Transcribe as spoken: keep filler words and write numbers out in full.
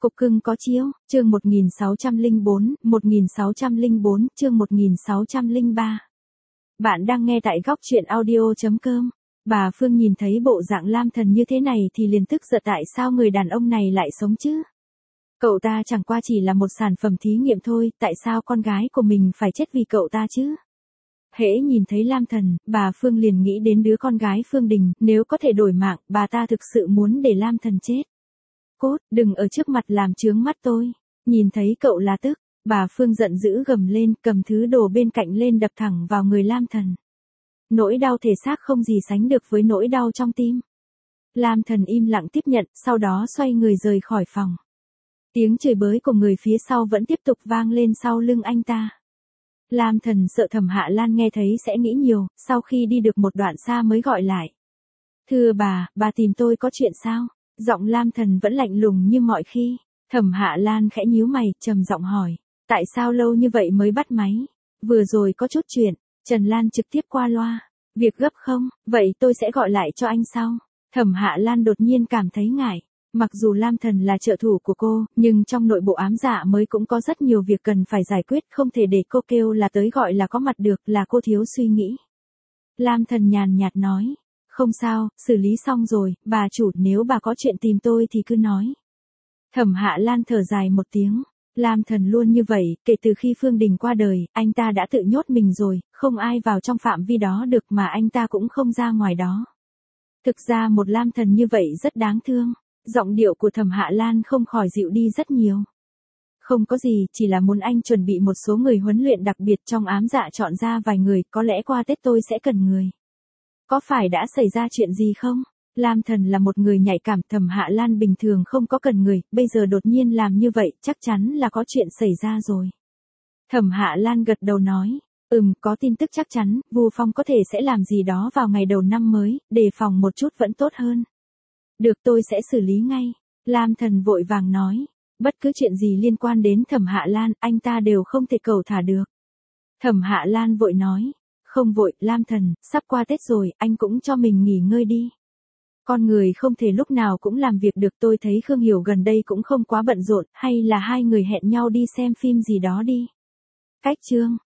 Cục cưng có chiếu, chương một nghìn sáu trăm lẻ bốn, một nghìn sáu trăm lẻ bốn, chương một nghìn sáu trăm lẻ ba. Bạn đang nghe tại góc truyện audio chấm com. Bà Phương nhìn thấy bộ dạng Lam Thần như thế này thì liền tức giận tại sao người đàn ông này lại sống chứ? Cậu ta chẳng qua chỉ là một sản phẩm thí nghiệm thôi, tại sao con gái của mình phải chết vì cậu ta chứ? Hễ nhìn thấy Lam Thần, bà Phương liền nghĩ đến đứa con gái Phương Đình, nếu có thể đổi mạng, bà ta thực sự muốn để Lam Thần chết. Cốt, đừng ở trước mặt làm chướng mắt tôi. Nhìn thấy cậu là tức, bà Phương giận dữ gầm lên, cầm thứ đồ bên cạnh lên đập thẳng vào người Lam Thần. Nỗi đau thể xác không gì sánh được với nỗi đau trong tim. Lam Thần im lặng tiếp nhận, sau đó xoay người rời khỏi phòng. Tiếng chửi bới của người phía sau vẫn tiếp tục vang lên sau lưng anh ta. Lam Thần sợ Thẩm Hạ Lan nghe thấy sẽ nghĩ nhiều, sau khi đi được một đoạn xa mới gọi lại. Thưa bà, bà tìm tôi có chuyện sao? Giọng Lam Thần vẫn lạnh lùng như mọi khi. Thẩm Hạ Lan khẽ nhíu mày, trầm giọng hỏi. Tại sao lâu như vậy mới bắt máy? Vừa rồi có chút chuyện. Trần Lan trực tiếp qua loa. Việc gấp không? Vậy tôi sẽ gọi lại cho anh sau. Thẩm Hạ Lan đột nhiên cảm thấy ngại. Mặc dù Lam Thần là trợ thủ của cô, nhưng trong nội bộ ám dạ mới cũng có rất nhiều việc cần phải giải quyết, không thể để cô kêu là tới gọi là có mặt được, là cô thiếu suy nghĩ. Lam Thần nhàn nhạt nói. Không sao, xử lý xong rồi, bà chủ, nếu bà có chuyện tìm tôi thì cứ nói. Thẩm Hạ Lan thở dài một tiếng. Lam Thần luôn như vậy, kể từ khi Phương Đình qua đời, anh ta đã tự nhốt mình rồi, không ai vào trong phạm vi đó được mà anh ta cũng không ra ngoài đó. Thực ra một Lam Thần như vậy rất đáng thương. Giọng điệu của Thẩm Hạ Lan không khỏi dịu đi rất nhiều. Không có gì, chỉ là muốn anh chuẩn bị một số người huấn luyện đặc biệt trong ám dạ, chọn ra vài người, có lẽ qua Tết tôi sẽ cần người. Có phải đã xảy ra chuyện gì không? Lam Thần là một người nhạy cảm, Thẩm Hạ Lan bình thường không có cần người, bây giờ đột nhiên làm như vậy, chắc chắn là có chuyện xảy ra rồi. Thẩm Hạ Lan gật đầu nói, ừm, có tin tức chắc chắn, Vu Phong có thể sẽ làm gì đó vào ngày đầu năm mới, đề phòng một chút vẫn tốt hơn. Được, tôi sẽ xử lý ngay. Lam Thần vội vàng nói, bất cứ chuyện gì liên quan đến Thẩm Hạ Lan, anh ta đều không thể cẩu thả được. Thẩm Hạ Lan vội nói, không vội, Lam Thần, sắp qua Tết rồi, anh cũng cho mình nghỉ ngơi đi. Con người không thể lúc nào cũng làm việc được, tôi thấy Khương Hiểu gần đây cũng không quá bận rộn, hay là hai người hẹn nhau đi xem phim gì đó đi. Cách chương.